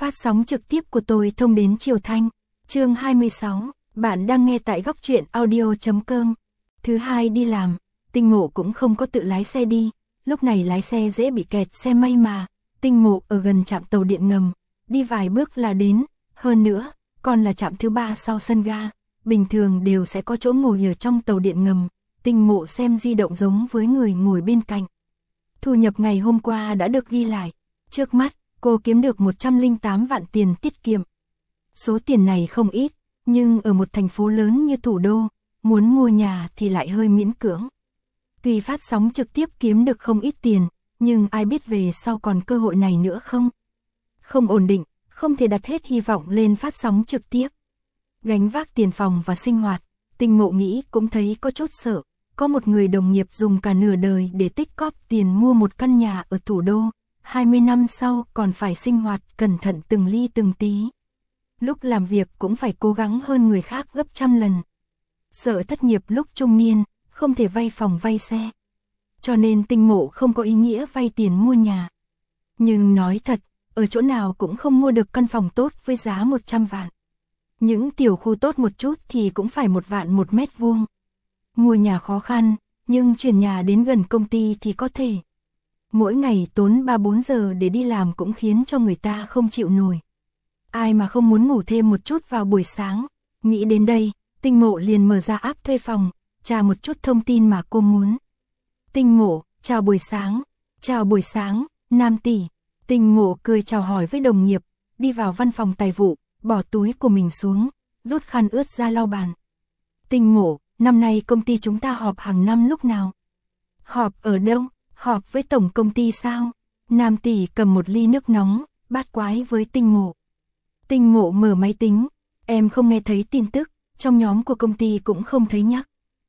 Phát sóng trực tiếp của tôi thông đến Triều Thanh. Chương 26, bạn đang nghe tại góc truyện audio.com. Thứ hai đi làm, Tinh Mộ cũng không có tự lái xe đi, lúc này lái xe dễ bị kẹt xe may mà, Tinh Mộ ở gần trạm tàu điện ngầm, đi vài bước là đến, hơn nữa, còn là trạm thứ 3 sau sân ga, bình thường đều sẽ có chỗ ngồi ở trong tàu điện ngầm, Tinh Mộ xem di động giống với người ngồi bên cạnh. Thu nhập ngày hôm qua đã được ghi lại, trước mắt, cô kiếm được 108 vạn tiền tiết kiệm. Số tiền này không ít, nhưng ở một thành phố lớn như thủ đô, muốn mua nhà thì lại hơi miễn cưỡng. Tuy phát sóng trực tiếp kiếm được không ít tiền, nhưng ai biết về sau còn cơ hội này nữa không? Không ổn định, không thể đặt hết hy vọng lên phát sóng trực tiếp. Gánh vác tiền phòng và sinh hoạt, Tinh Mộ nghĩ cũng thấy có chút sợ. Có một người đồng nghiệp dùng cả nửa đời để tích cóp tiền mua một căn nhà ở thủ đô, 20 năm sau còn phải sinh hoạt cẩn thận từng ly từng tí. Lúc làm việc cũng phải cố gắng hơn người khác gấp trăm lần. Sợ thất nghiệp lúc trung niên, không thể vay phòng vay xe. Cho nên Tinh Mộ không có ý nghĩa vay tiền mua nhà. Nhưng nói thật, ở chỗ nào cũng không mua được căn phòng tốt với giá 100 vạn. Những tiểu khu tốt một chút thì cũng phải 1 vạn 1 mét vuông. Mua nhà khó khăn, nhưng chuyển nhà đến gần công ty thì có thể. Mỗi ngày tốn 3-4 giờ để đi làm cũng khiến cho người ta không chịu nổi. Ai mà không muốn ngủ thêm một chút vào buổi sáng. Nghĩ đến đây, Tinh Mộ liền mở ra app thuê phòng, tra một chút thông tin mà cô muốn. Tinh Mộ, chào buổi sáng. Chào buổi sáng, Nam tỷ. Tinh Mộ cười chào hỏi với đồng nghiệp, đi vào văn phòng tài vụ, bỏ túi của mình xuống, rút khăn ướt ra lau bàn. Tinh Mộ, năm nay công ty chúng ta họp hàng năm lúc nào? Họp ở đâu? Họp với tổng công ty sao? Nam tỷ cầm một ly nước nóng, bát quái với Tinh Mộ. Tinh Mộ mở máy tính, em không nghe thấy tin tức, trong nhóm của công ty cũng không thấy nhắc.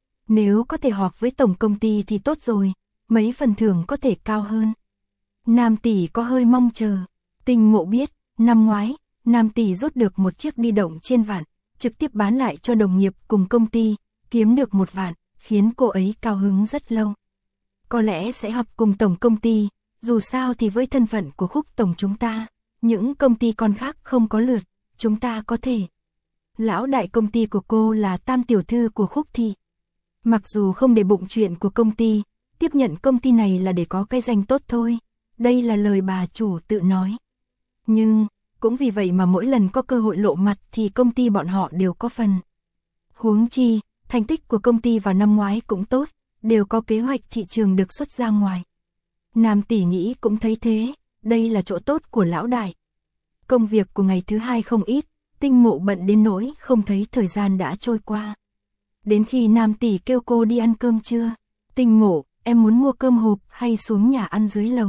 Nếu có thể họp với tổng công ty thì tốt rồi, mấy phần thưởng có thể cao hơn. Nam tỷ có hơi mong chờ. Tinh Mộ biết, năm ngoái, Nam tỷ rút được một chiếc di động trên vạn, trực tiếp bán lại cho đồng nghiệp cùng công ty, kiếm được 1 vạn, khiến cô ấy cao hứng rất lâu. Có lẽ sẽ họp cùng tổng công ty, dù sao thì với thân phận của Khúc tổng chúng ta, những công ty con khác không có lượt, chúng ta có thể. Lão đại công ty của cô là tam tiểu thư của Khúc thị. Mặc dù không để bụng chuyện của công ty, tiếp nhận công ty này là để có cái danh tốt thôi, đây là lời bà chủ tự nói. Nhưng, cũng vì vậy mà mỗi lần có cơ hội lộ mặt thì công ty bọn họ đều có phần. Huống chi, thành tích của công ty vào năm ngoái cũng tốt, đều có kế hoạch thị trường được xuất ra ngoài. Nam tỷ nghĩ cũng thấy thế, đây là chỗ tốt của lão đại. Công việc của ngày thứ hai không ít, Tinh Mộ bận đến nỗi không thấy thời gian đã trôi qua. Đến khi Nam tỷ kêu cô đi ăn cơm trưa, Tinh Mộ, em muốn mua cơm hộp hay xuống nhà ăn dưới lầu?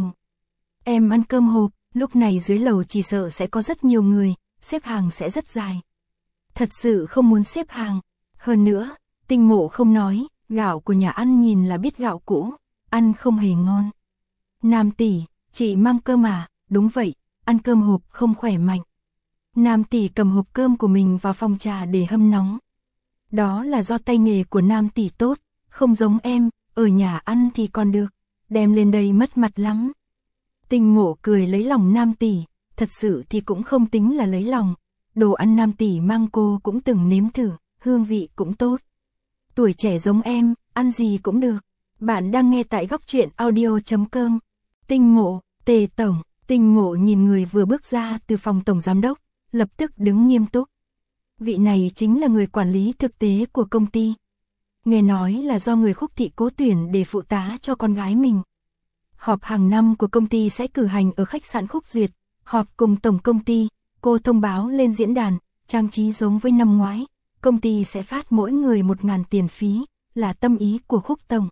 Em ăn cơm hộp, lúc này dưới lầu chỉ sợ sẽ có rất nhiều người, xếp hàng sẽ rất dài. Thật sự không muốn xếp hàng. Hơn nữa, Tinh Mộ không nói, gạo của nhà ăn nhìn là biết gạo cũ, ăn không hề ngon. Nam tỷ, chị mang cơm à? Đúng vậy, ăn cơm hộp không khỏe mạnh. Nam tỷ cầm hộp cơm của mình vào phòng trà để hâm nóng. Đó là do tay nghề của Nam tỷ tốt, không giống em, ở nhà ăn thì còn được, đem lên đây mất mặt lắm. Tinh Mộ cười lấy lòng Nam tỷ, thật sự thì cũng không tính là lấy lòng. Đồ ăn Nam tỷ mang cô cũng từng nếm thử, hương vị cũng tốt. Tuổi trẻ giống em, ăn gì cũng được. Bạn đang nghe tại góc truyện audio.com. Tinh Mộ, Tề tổng. Tinh Mộ nhìn người vừa bước ra từ phòng tổng giám đốc, lập tức đứng nghiêm túc. Vị này chính là người quản lý thực tế của công ty. Nghe nói là do người Khúc thị cố tuyển để phụ tá cho con gái mình. Họp hàng năm của công ty sẽ cử hành ở khách sạn Khúc Duyệt, họp cùng tổng công ty, cô thông báo lên diễn đàn, trang trí giống với năm ngoái. Công ty sẽ phát mỗi người 1.000 tiền phí, là tâm ý của Khúc tổng.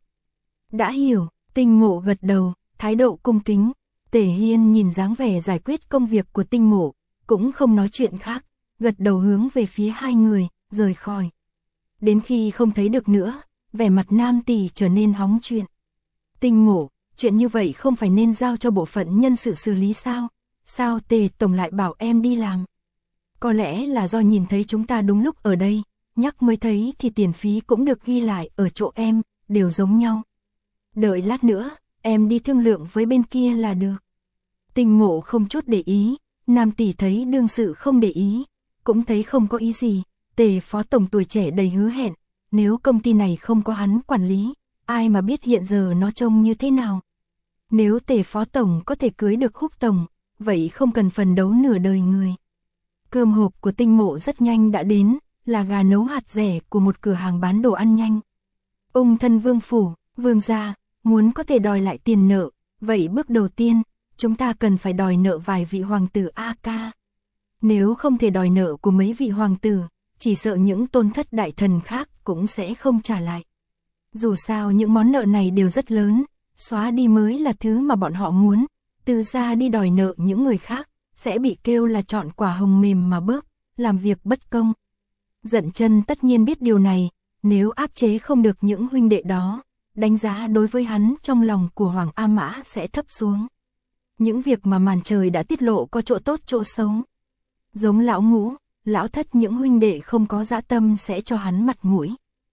Đã hiểu, Tinh Mộ gật đầu, thái độ cung kính. Tề Hiên nhìn dáng vẻ giải quyết công việc của Tinh Mộ, cũng không nói chuyện khác, gật đầu hướng về phía hai người, rời khỏi. Đến khi không thấy được nữa, vẻ mặt Nam tỷ trở nên hóng chuyện. Tinh Mộ, chuyện như vậy không phải nên giao cho bộ phận nhân sự xử lý sao? Sao Tề tổng lại bảo em đi làm? Có lẽ là do nhìn thấy chúng ta đúng lúc ở đây, nhắc mới thấy thì tiền phí cũng được ghi lại ở chỗ em, đều giống nhau. Đợi lát nữa, em đi thương lượng với bên kia là được. Tinh Mộ không chút để ý, Nam tỷ thấy đương sự không để ý, cũng thấy không có ý gì, Tề phó tổng tuổi trẻ đầy hứa hẹn, nếu công ty này không có hắn quản lý, ai mà biết hiện giờ nó trông như thế nào. Nếu Tề phó tổng có thể cưới được Húc tổng, vậy không cần phần đấu nửa đời người. Cơm hộp của Tinh Mộ rất nhanh đã đến, là gà nấu hạt rẻ của một cửa hàng bán đồ ăn nhanh. Ung thân vương phủ, vương gia, muốn có thể đòi lại tiền nợ, vậy bước đầu tiên, chúng ta cần phải đòi nợ vài vị hoàng tử A ca. Nếu không thể đòi nợ của mấy vị hoàng tử, chỉ sợ những tôn thất đại thần khác cũng sẽ không trả lại. Dù sao những món nợ này đều rất lớn, xóa đi mới là thứ mà bọn họ muốn, từ ra đi đòi nợ những người khác, sẽ bị kêu là chọn quả hồng mềm mà bớt, làm việc bất công. Dận Chân tất nhiên biết điều này, nếu áp chế không được những huynh đệ đó, đánh giá đối với hắn trong lòng của Hoàng A Mã sẽ thấp xuống. Những việc mà màn trời đã tiết lộ có chỗ tốt chỗ xấu. Giống lão Ngũ, lão Thất những huynh đệ không có dã tâm sẽ cho hắn mặt mũi.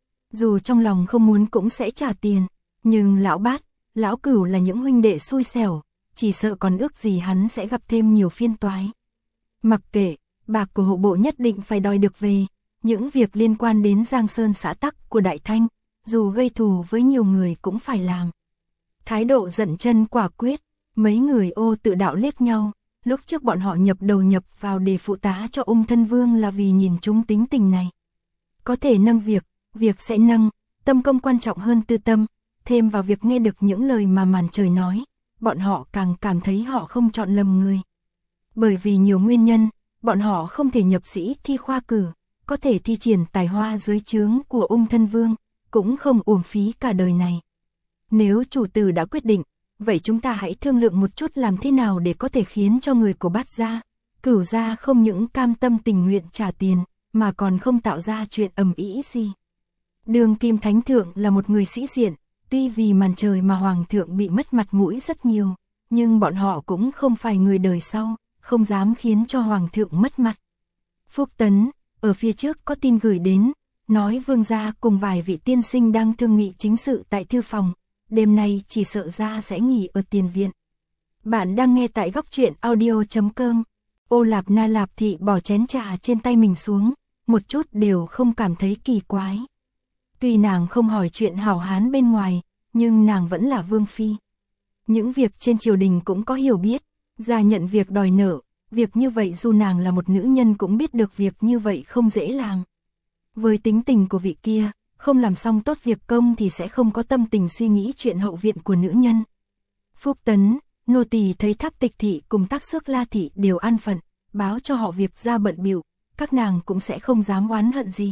Dù trong lòng không muốn cũng sẽ trả tiền, nhưng lão Bát, lão Cửu là những huynh đệ xui xẻo, chỉ sợ còn ước gì hắn sẽ gặp thêm nhiều phiên toái. Mặc kệ, bạc của hộ bộ nhất định phải đòi được về, những việc liên quan đến Giang Sơn xã tắc của Đại Thanh, dù gây thù với nhiều người cũng phải làm. Thái độ Dận Chân quả quyết, mấy người Ô Tự Đạo liếc nhau, lúc trước bọn họ nhập đầu nhập vào để phụ tá cho Ung thân vương là vì nhìn chúng tính tình này. Có thể nâng việc sẽ nâng, tâm công quan trọng hơn tư tâm, thêm vào việc nghe được những lời mà màn trời nói, bọn họ càng cảm thấy họ không chọn lầm người. Bởi vì nhiều nguyên nhân, bọn họ không thể nhập sĩ thi khoa cử, có thể thi triển tài hoa dưới trướng của Ung thân vương, cũng không uổng phí cả đời này. Nếu chủ tử đã quyết định, vậy chúng ta hãy thương lượng một chút làm thế nào để có thể khiến cho người của Bát gia, Cửu gia không những cam tâm tình nguyện trả tiền, mà còn không tạo ra chuyện ầm ĩ gì. Đường Kim Thánh Thượng là một người sĩ diện, tuy vì màn trời mà Hoàng thượng bị mất mặt mũi rất nhiều, nhưng bọn họ cũng không phải người đời sau, không dám khiến cho Hoàng thượng mất mặt. Phúc Tấn, ở phía trước có tin gửi đến, nói vương gia cùng vài vị tiên sinh đang thương nghị chính sự tại thư phòng, đêm nay chỉ sợ gia sẽ nghỉ ở tiền viện. Bạn đang nghe tại góc truyện audio.com. Ô Lạp Na Lạp Thị bỏ chén trà trên tay mình xuống, một chút đều không cảm thấy kỳ quái. Tuy nàng không hỏi chuyện hảo hán bên ngoài, nhưng nàng vẫn là vương phi. Những việc trên triều đình cũng có hiểu biết, gia nhận việc đòi nợ, việc như vậy dù nàng là một nữ nhân cũng biết được việc như vậy không dễ làm. Với tính tình của vị kia, không làm xong tốt việc công thì sẽ không có tâm tình suy nghĩ chuyện hậu viện của nữ nhân. Phúc Tấn, nô tỳ thấy Tháp Tịch Thị cùng Tác Xước La Thị đều an phận, báo cho họ việc ra bận bịu, các nàng cũng sẽ không dám oán hận gì.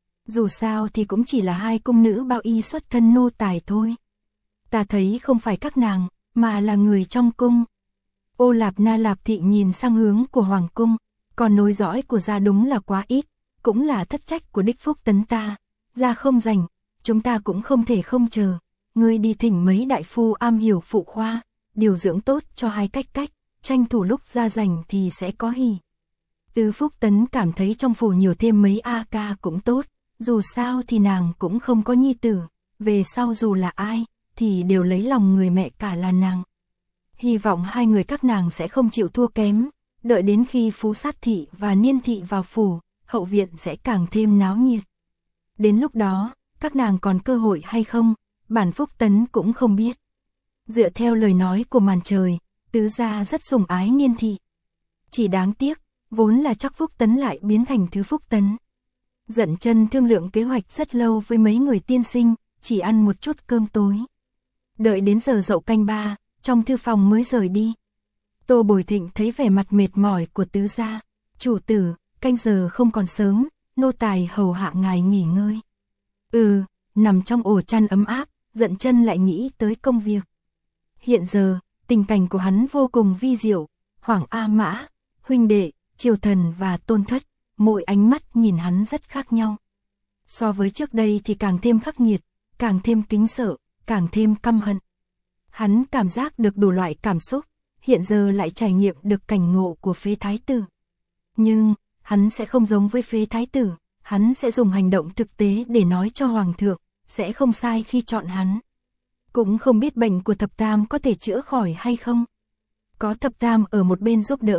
Dù sao thì cũng chỉ là hai cung nữ bao y xuất thân nô tài thôi. Ta thấy không phải các nàng, mà là người trong cung. Ô Lạp Na Lạp Thị nhìn sang hướng của Hoàng cung, còn nối dõi của gia đúng là quá ít, cũng là thất trách của đích Phúc Tấn ta. Gia không rảnh, chúng ta cũng không thể không chờ. Ngươi đi thỉnh mấy đại phu am hiểu phụ khoa, điều dưỡng tốt cho hai cách, tranh thủ lúc gia rảnh thì sẽ có hỉ. Từ Phúc Tấn cảm thấy trong phủ nhiều thêm mấy A ca cũng tốt, dù sao thì nàng cũng không có nhi tử, về sau dù là ai, thì đều lấy lòng người mẹ cả là nàng. Hy vọng hai người các nàng sẽ không chịu thua kém, đợi đến khi Phú Sát Thị và Niên Thị vào phủ, hậu viện sẽ càng thêm náo nhiệt. Đến lúc đó, các nàng còn cơ hội hay không, bản Phúc Tấn cũng không biết. Dựa theo lời nói của màn trời, tứ gia rất sủng ái Niên Thị. Chỉ đáng tiếc, vốn là chắc Phúc Tấn lại biến thành thứ Phúc Tấn. Dận Chân thương lượng kế hoạch rất lâu với mấy người tiên sinh, chỉ ăn một chút cơm tối. Đợi đến giờ dậu canh ba, trong thư phòng mới rời đi. Tô Bồi Thịnh thấy vẻ mặt mệt mỏi của tứ gia, chủ tử, canh giờ không còn sớm, nô tài hầu hạ ngài nghỉ ngơi. Nằm trong ổ chăn ấm áp, Dận Chân lại nghĩ tới công việc. Hiện giờ, tình cảnh của hắn vô cùng vi diệu, Hoàng A Mã, huynh đệ, triều thần và tôn thất, mỗi ánh mắt nhìn hắn rất khác nhau. So với trước đây thì càng thêm khắc nghiệt, càng thêm kính sợ, càng thêm căm hận. Hắn cảm giác được đủ loại cảm xúc, hiện giờ lại trải nghiệm được cảnh ngộ của Phế Thái Tử. Nhưng, hắn sẽ không giống với Phế Thái Tử, hắn sẽ dùng hành động thực tế để nói cho Hoàng thượng, sẽ không sai khi chọn hắn. Cũng không biết bệnh của Thập Tam có thể chữa khỏi hay không. Có Thập Tam ở một bên giúp đỡ,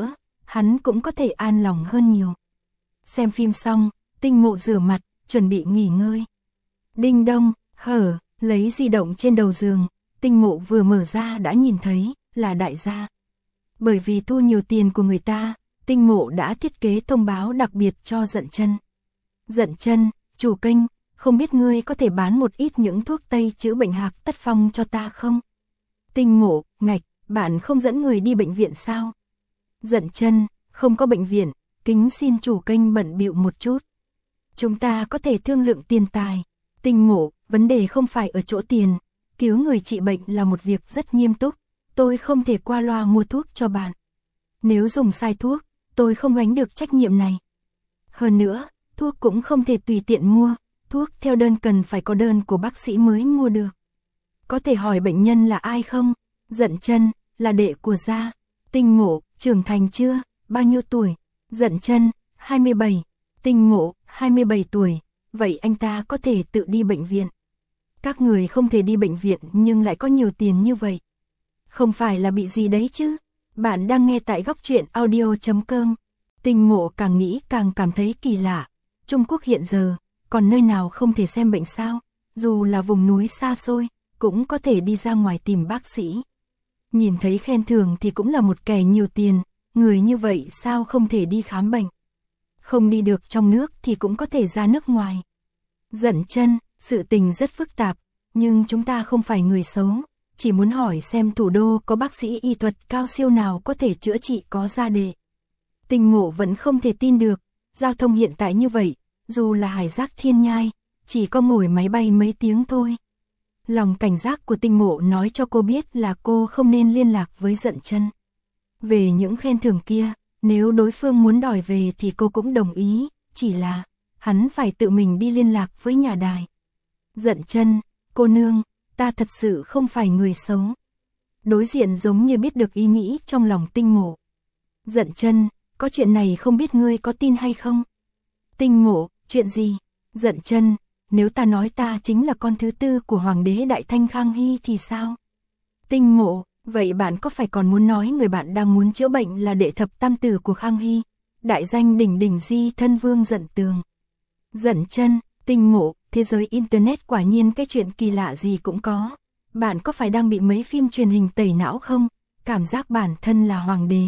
hắn cũng có thể an lòng hơn nhiều. Xem phim xong, Tinh Mộ rửa mặt, chuẩn bị nghỉ ngơi. Đinh đông, hở, lấy di động trên đầu giường, Tinh Mộ vừa mở ra đã nhìn thấy, là đại gia. Bởi vì thu nhiều tiền của người ta, Tinh Mộ đã thiết kế thông báo đặc biệt cho Dận Chân. Dận Chân, chủ kênh, không biết ngươi có thể bán một ít những thuốc tây chữa bệnh Hạc Tất Phong cho ta không? Tinh Mộ, ngạch, bạn không dẫn người đi bệnh viện sao? Dận Chân, không có bệnh viện, kính xin chủ kênh bận bịu một chút. Chúng ta có thể thương lượng tiền tài. Tinh Mộ, vấn đề không phải ở chỗ tiền, cứu người trị bệnh là một việc rất nghiêm túc, tôi không thể qua loa mua thuốc cho bạn. Nếu dùng sai thuốc, tôi không gánh được trách nhiệm này. Hơn nữa, thuốc cũng không thể tùy tiện mua, thuốc theo đơn cần phải có đơn của bác sĩ mới mua được. Có thể hỏi bệnh nhân là ai không? Dận Chân, là đệ của gia. Tinh Mộ, trưởng thành chưa? Bao nhiêu tuổi? Dận Chân, 27. Tinh Mộ, 27 tuổi. Vậy anh ta có thể tự đi bệnh viện. Các người không thể đi bệnh viện nhưng lại có nhiều tiền như vậy. Không phải là bị gì đấy chứ? Bạn đang nghe tại Góc Truyện Audio.com. Tinh Mộ càng nghĩ càng cảm thấy kỳ lạ. Trung Quốc hiện giờ, còn nơi nào không thể xem bệnh sao? Dù là vùng núi xa xôi, cũng có thể đi ra ngoài tìm bác sĩ. Nhìn thấy khen thưởng thì cũng là một kẻ nhiều tiền, người như vậy sao không thể đi khám bệnh? Không đi được trong nước thì cũng có thể ra nước ngoài. Dận Chân, sự tình rất phức tạp, nhưng chúng ta không phải người xấu, chỉ muốn hỏi xem thủ đô có bác sĩ y thuật cao siêu nào có thể chữa trị có gia đệ. Tinh Mộ vẫn không thể tin được, giao thông hiện tại như vậy, dù là hải giác thiên nhai, chỉ có ngồi máy bay mấy tiếng thôi. Lòng cảnh giác của Tinh Mộ nói cho cô biết là cô không nên liên lạc với Dận Chân. Về những khen thưởng kia, nếu đối phương muốn đòi về thì cô cũng đồng ý, chỉ là hắn phải tự mình đi liên lạc với nhà đài. Dận Chân, cô nương, ta thật sự không phải người xấu. Đối diện giống như biết được ý nghĩ trong lòng Tinh Mộ. Dận Chân, có chuyện này không biết ngươi có tin hay không? Tinh Mộ, chuyện gì? Dận Chân, nếu ta nói ta chính là con thứ tư của Hoàng đế Đại Thanh Khang Hy thì sao? Tinh Mộ, vậy bạn có phải còn muốn nói người bạn đang muốn chữa bệnh là đệ thập tam tử của Khang Hy, đại danh đỉnh đỉnh di thân vương Dận Tường? Dận Chân, Tinh Mộ, thế giới internet quả nhiên cái chuyện kỳ lạ gì cũng có. Bạn có phải đang bị mấy phim truyền hình tẩy não không? Cảm giác bản thân là hoàng đế.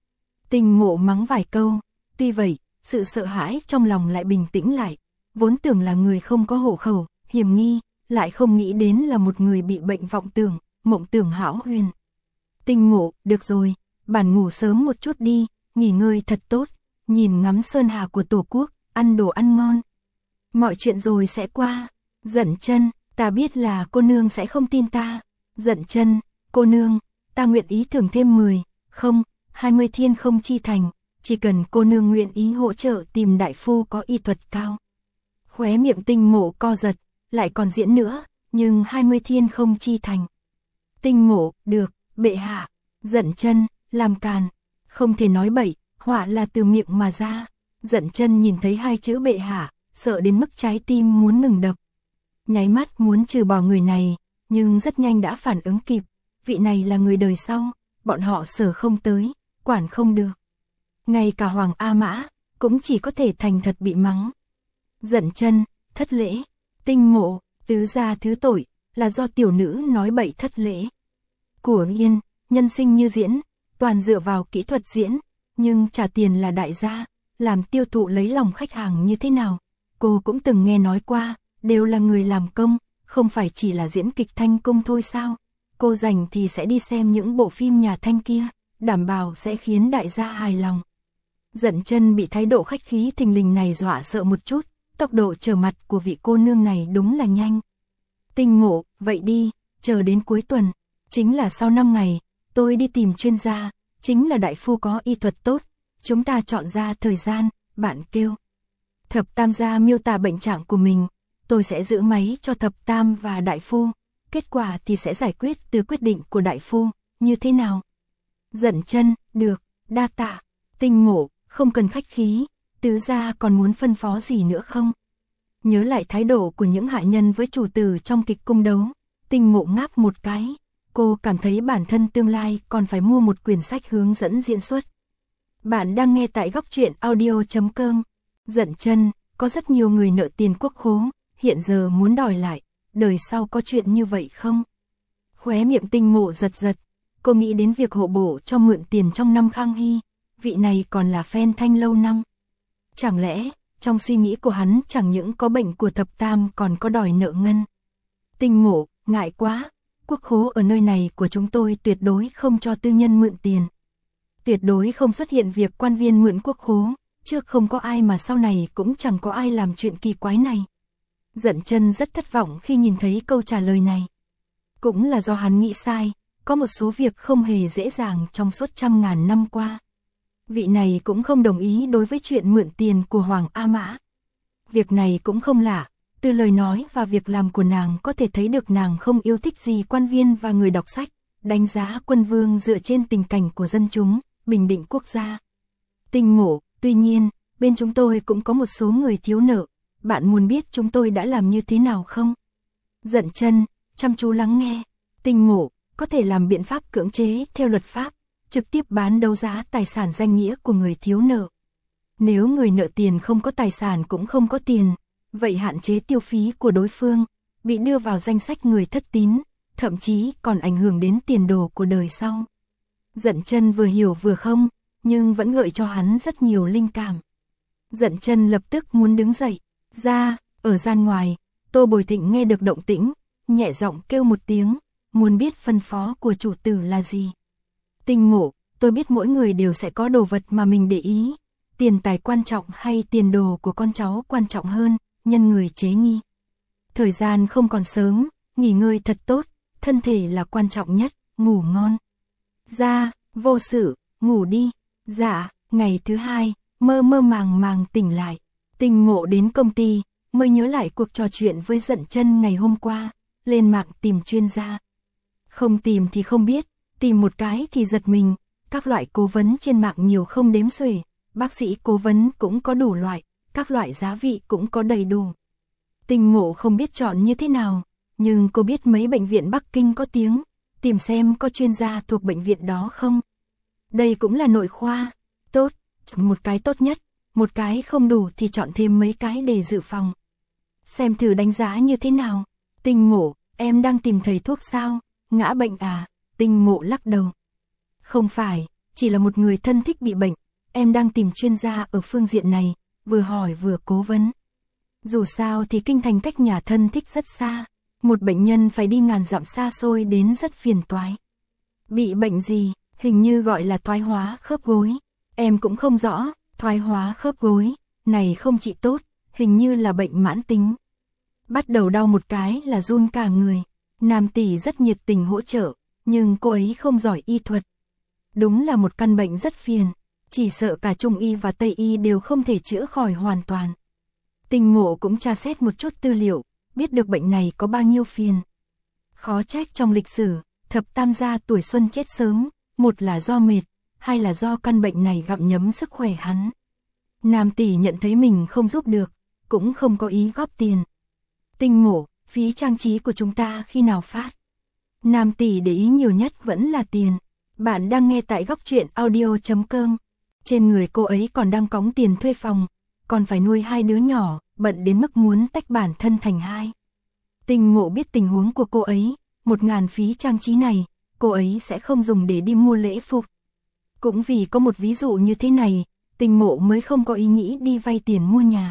Tinh Mộ mắng vài câu, tuy vậy, sự sợ hãi trong lòng lại bình tĩnh lại. Vốn tưởng là người không có hộ khẩu, hiểm nghi, lại không nghĩ đến là một người bị bệnh vọng tưởng, mộng tưởng hão huyền. Tinh Mộ, được rồi, bạn ngủ sớm một chút đi, nghỉ ngơi thật tốt, nhìn ngắm sơn hà của Tổ quốc, ăn đồ ăn ngon. Mọi chuyện rồi sẽ qua. Dận Chân, ta biết là cô nương sẽ không tin ta. Dận Chân, cô nương, ta nguyện ý thưởng thêm 10, không, 20 thiên không chi thành, chỉ cần cô nương nguyện ý hỗ trợ tìm đại phu có y thuật cao. Khóe miệng Tinh Mộ co giật, lại còn diễn nữa, nhưng 20 thiên không chi thành. Tinh Mộ, được, bệ hạ. Dận Chân, làm càn, không thể nói bậy, họa là từ miệng mà ra. Dận Chân nhìn thấy hai chữ bệ hạ, sợ đến mức trái tim muốn ngừng đập. Nháy mắt muốn trừ bỏ người này, nhưng rất nhanh đã phản ứng kịp, vị này là người đời sau, bọn họ sở không tới, quản không được. Ngay cả Hoàng A Mã, cũng chỉ có thể thành thật bị mắng. Dận Chân, thất lễ. Tinh Mộ, tứ gia thứ tội, là do tiểu nữ nói bậy thất lễ. Của yên, nhân sinh như diễn, toàn dựa vào kỹ thuật diễn, nhưng trả tiền là đại gia, làm tiêu thụ lấy lòng khách hàng như thế nào. Cô cũng từng nghe nói qua, đều là người làm công, không phải chỉ là diễn kịch Thanh Cung thôi sao. Cô rảnh thì sẽ đi xem những bộ phim nhà Thanh kia, đảm bảo sẽ khiến đại gia hài lòng. Dận Chân bị thái độ khách khí thình lình này dọa sợ một chút, tốc độ trở mặt của vị cô nương này đúng là nhanh. Tinh Mộ, vậy đi, chờ đến cuối tuần, chính là sau 5 ngày, tôi đi tìm chuyên gia, chính là đại phu có y thuật tốt, chúng ta chọn ra thời gian, bạn kêu. Thập Tam gia miêu tả bệnh trạng của mình, tôi sẽ giữ máy cho Thập Tam và đại phu, kết quả thì sẽ giải quyết từ quyết định của đại phu, như thế nào? Dận Chân, được, đa tạ. Tinh Mộ, không cần khách khí, tứ gia còn muốn phân phó gì nữa không? Nhớ lại thái độ của những hạ nhân với chủ tử trong kịch cung đấu, Tinh Mộ ngáp một cái, cô cảm thấy bản thân tương lai còn phải mua một quyển sách hướng dẫn diễn xuất. Bạn đang nghe tại góc truyện audio.com. Giận chân, có rất nhiều người nợ tiền quốc khố, hiện giờ muốn đòi lại, đời sau có chuyện như vậy không? Khóe miệng Tinh Mộ giật giật, cô nghĩ đến việc hộ bổ cho mượn tiền trong năm Khang Hy, vị này còn là fan Thanh lâu năm. Chẳng lẽ, trong suy nghĩ của hắn chẳng những có bệnh của thập tam còn có đòi nợ ngân. Tinh Mộ, ngại quá, quốc khố ở nơi này của chúng tôi tuyệt đối không cho tư nhân mượn tiền. Tuyệt đối không xuất hiện việc quan viên mượn quốc khố, trước không có ai mà sau này cũng chẳng có ai làm chuyện kỳ quái này. Giận chân rất thất vọng khi nhìn thấy câu trả lời này. Cũng là do hắn nghĩ sai, có một số việc không hề dễ dàng trong suốt trăm ngàn năm qua. Vị này cũng không đồng ý đối với chuyện mượn tiền của Hoàng A Mã. Việc này cũng không lạ, từ lời nói và việc làm của nàng có thể thấy được nàng không yêu thích gì quan viên và người đọc sách, đánh giá quân vương dựa trên tình cảnh của dân chúng, bình định quốc gia. Tinh Mộ, tuy nhiên, bên chúng tôi cũng có một số người thiếu nợ, bạn muốn biết chúng tôi đã làm như thế nào không? Giận chân, chăm chú lắng nghe. Tinh Mộ, có thể làm biện pháp cưỡng chế theo luật pháp, trực tiếp bán đấu giá tài sản danh nghĩa của người thiếu nợ. Nếu người nợ tiền không có tài sản cũng không có tiền, vậy hạn chế tiêu phí của đối phương, bị đưa vào danh sách người thất tín, thậm chí còn ảnh hưởng đến tiền đồ của đời sau. Giận chân vừa hiểu vừa không, nhưng vẫn gợi cho hắn rất nhiều linh cảm. Giận chân lập tức muốn đứng dậy, ra, ở gian ngoài, Tô Bồi Thịnh nghe được động tĩnh, nhẹ giọng kêu một tiếng, muốn biết phân phó của chủ tử là gì. Tinh Mộ, tôi biết mỗi người đều sẽ có đồ vật mà mình để ý, tiền tài quan trọng hay tiền đồ của con cháu quan trọng hơn, nhân người chế nghi. Thời gian không còn sớm, nghỉ ngơi thật tốt, thân thể là quan trọng nhất, ngủ ngon. Ra, vô sự, ngủ đi. Dạ, ngày thứ hai, mơ mơ màng màng tỉnh lại. Tinh Mộ đến công ty, mới nhớ lại cuộc trò chuyện với Giận chân ngày hôm qua, lên mạng tìm chuyên gia. Không tìm thì không biết, tìm một cái thì giật mình, các loại cố vấn trên mạng nhiều không đếm xuể, bác sĩ cố vấn cũng có đủ loại, các loại giá vị cũng có đầy đủ. Tinh Mộ không biết chọn như thế nào, nhưng cô biết mấy bệnh viện Bắc Kinh có tiếng, tìm xem có chuyên gia thuộc bệnh viện đó không. Đây cũng là nội khoa, tốt, một cái tốt nhất, một cái không đủ thì chọn thêm mấy cái để dự phòng. Xem thử đánh giá như thế nào. Tinh Mộ, em đang tìm thầy thuốc sao, ngã bệnh à? Tinh Mộ lắc đầu. Không phải, chỉ là một người thân thích bị bệnh, em đang tìm chuyên gia ở phương diện này, vừa hỏi vừa cố vấn. Dù sao thì kinh thành cách nhà thân thích rất xa, một bệnh nhân phải đi ngàn dặm xa xôi đến rất phiền toái. Bị bệnh gì? Hình như gọi là thoái hóa khớp gối. Em cũng không rõ, thoái hóa khớp gối, này không trị tốt, hình như là bệnh mãn tính. Bắt đầu đau một cái là run cả người. Nam tỷ rất nhiệt tình hỗ trợ, nhưng cô ấy không giỏi y thuật. Đúng là một căn bệnh rất phiền, chỉ sợ cả Trung y và Tây y đều không thể chữa khỏi hoàn toàn. Tinh Mộ cũng tra xét một chút tư liệu, biết được bệnh này có bao nhiêu phiền. Khó trách trong lịch sử, thập tam gia tuổi xuân chết sớm, một là do mệt, hai là do căn bệnh này gặm nhấm sức khỏe hắn. Nam tỷ nhận thấy mình không giúp được, cũng không có ý góp tiền. Tinh Mộ, phí trang trí của chúng ta khi nào phát? Nam tỷ để ý nhiều nhất vẫn là tiền. Bạn đang nghe tại góc truyện audio.com. Trên người cô ấy còn đang cõng tiền thuê phòng, còn phải nuôi hai đứa nhỏ, bận đến mức muốn tách bản thân thành hai. Tinh Mộ biết tình huống của cô ấy, 1.000 phí trang trí này, cô ấy sẽ không dùng để đi mua lễ phục. Cũng vì có một ví dụ như thế này, Tinh Mộ mới không có ý nghĩ đi vay tiền mua nhà.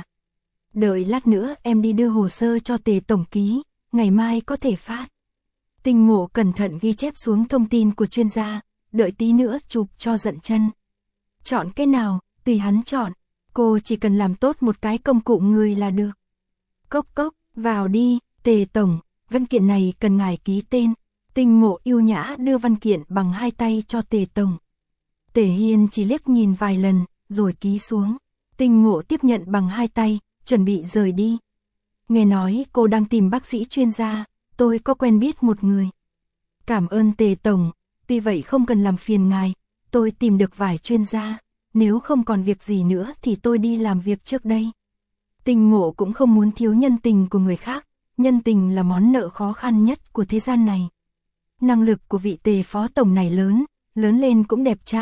Đợi lát nữa em đi đưa hồ sơ cho Tề tổng ký, ngày mai có thể phát. Tinh Mộ cẩn thận ghi chép xuống thông tin của chuyên gia, đợi tí nữa chụp cho Giận chân. Chọn cái nào, tùy hắn chọn, cô chỉ cần làm tốt một cái công cụ người là được. Cốc cốc, vào đi, Tề tổng, văn kiện này cần ngài ký tên. Tinh Mộ yêu nhã đưa văn kiện bằng hai tay cho Tề tổng. Tề Hiên chỉ liếc nhìn vài lần, rồi ký xuống. Tinh Mộ tiếp nhận bằng hai tay, chuẩn bị rời đi. Nghe nói cô đang tìm bác sĩ chuyên gia, tôi có quen biết một người. Cảm ơn Tề tổng, tuy vậy không cần làm phiền ngài, tôi tìm được vài chuyên gia, nếu không còn việc gì nữa thì tôi đi làm việc trước đây. Tinh Mộ cũng không muốn thiếu nhân tình của người khác, nhân tình là món nợ khó khăn nhất của thế gian này. Năng lực của vị Tề phó tổng này lớn lên cũng đẹp trai,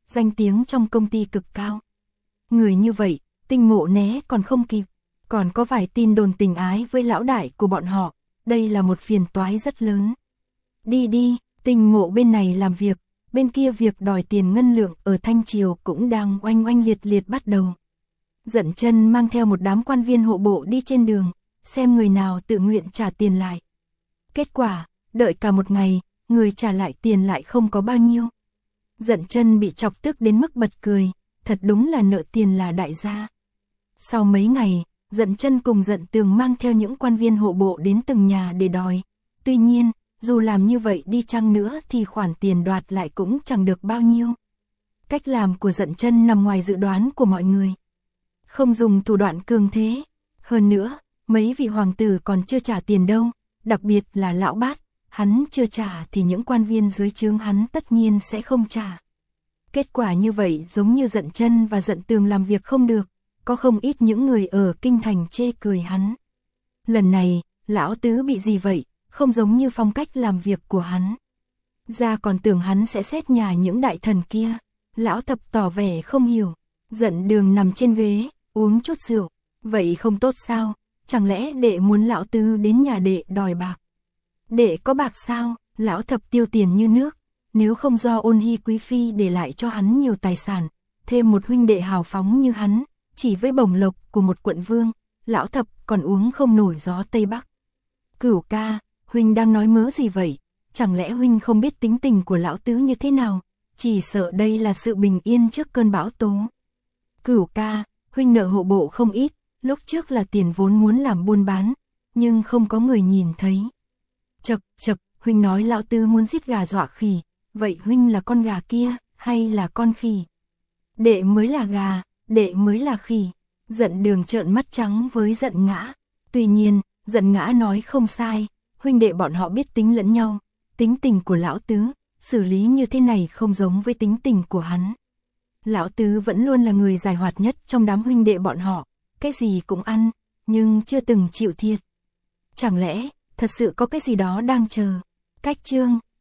danh tiếng trong công ty cực cao. Người như vậy, Tinh Mộ né còn không kịp, còn có vài tin đồn tình ái với lão đại của bọn họ, đây là một phiền toái rất lớn. Đi đi, Tinh Mộ bên này làm việc, bên kia việc đòi tiền ngân lượng ở Thanh Triều cũng đang oanh oanh liệt liệt bắt đầu. Dận Chân mang theo một đám quan viên hộ bộ đi trên đường, xem người nào tự nguyện trả tiền lại. Kết quả, đợi cả một ngày, người trả lại tiền lại không có bao nhiêu. Dận Chân bị chọc tức đến mức bật cười, thật đúng là nợ tiền là đại gia. Sau mấy ngày, Dận Chân cùng Dận Tường mang theo những quan viên hộ bộ đến từng nhà để đòi. Tuy nhiên, dù làm như vậy đi chăng nữa thì khoản tiền đoạt lại cũng chẳng được bao nhiêu. Cách làm của Dận Chân nằm ngoài dự đoán của mọi người. Không dùng thủ đoạn cường thế. Hơn nữa, mấy vị hoàng tử còn chưa trả tiền đâu, đặc biệt là lão bát, hắn chưa trả thì những quan viên dưới trướng hắn tất nhiên sẽ không trả. Kết quả như vậy giống như Dận Chân và Dận Tường làm việc không được, có không ít những người ở kinh thành chê cười hắn. Lần này, lão tứ bị gì vậy, không giống như phong cách làm việc của hắn. Ra còn tưởng hắn sẽ xét nhà những đại thần kia, lão thập tỏ vẻ không hiểu. Dận Đường nằm trên ghế, uống chút rượu, vậy không tốt sao, chẳng lẽ đệ muốn lão tứ đến nhà đệ đòi bạc? Đệ có bạc sao? Lão thập tiêu tiền như nước, nếu không do Ôn Hy quý phi để lại cho hắn nhiều tài sản, thêm một huynh đệ hào phóng như hắn, chỉ với bổng lộc của một quận vương, lão thập còn uống không nổi gió Tây Bắc. Cửu ca, huynh đang nói mớ gì vậy? Chẳng lẽ huynh không biết tính tình của lão tứ như thế nào? Chỉ sợ đây là sự bình yên trước cơn bão tố. Cửu ca, huynh nợ hộ bộ không ít, lúc trước là tiền vốn muốn làm buôn bán, nhưng không có người nhìn thấy. Chậc chậc, huynh nói lão tứ muốn giết gà dọa khỉ, vậy huynh là con gà kia, hay là con khỉ? Đệ mới là gà, đệ mới là khỉ. Dận Đường trợn mắt trắng với Dận Ngã. Tuy nhiên, Dận Ngã nói không sai, huynh đệ bọn họ biết tính lẫn nhau, tính tình của lão tứ, xử lý như thế này không giống với tính tình của hắn. Lão tứ vẫn luôn là người giàu hoạt nhất trong đám huynh đệ bọn họ, cái gì cũng ăn, nhưng chưa từng chịu thiệt. Chẳng lẽ, thật sự có cái gì đó đang chờ? Cách chương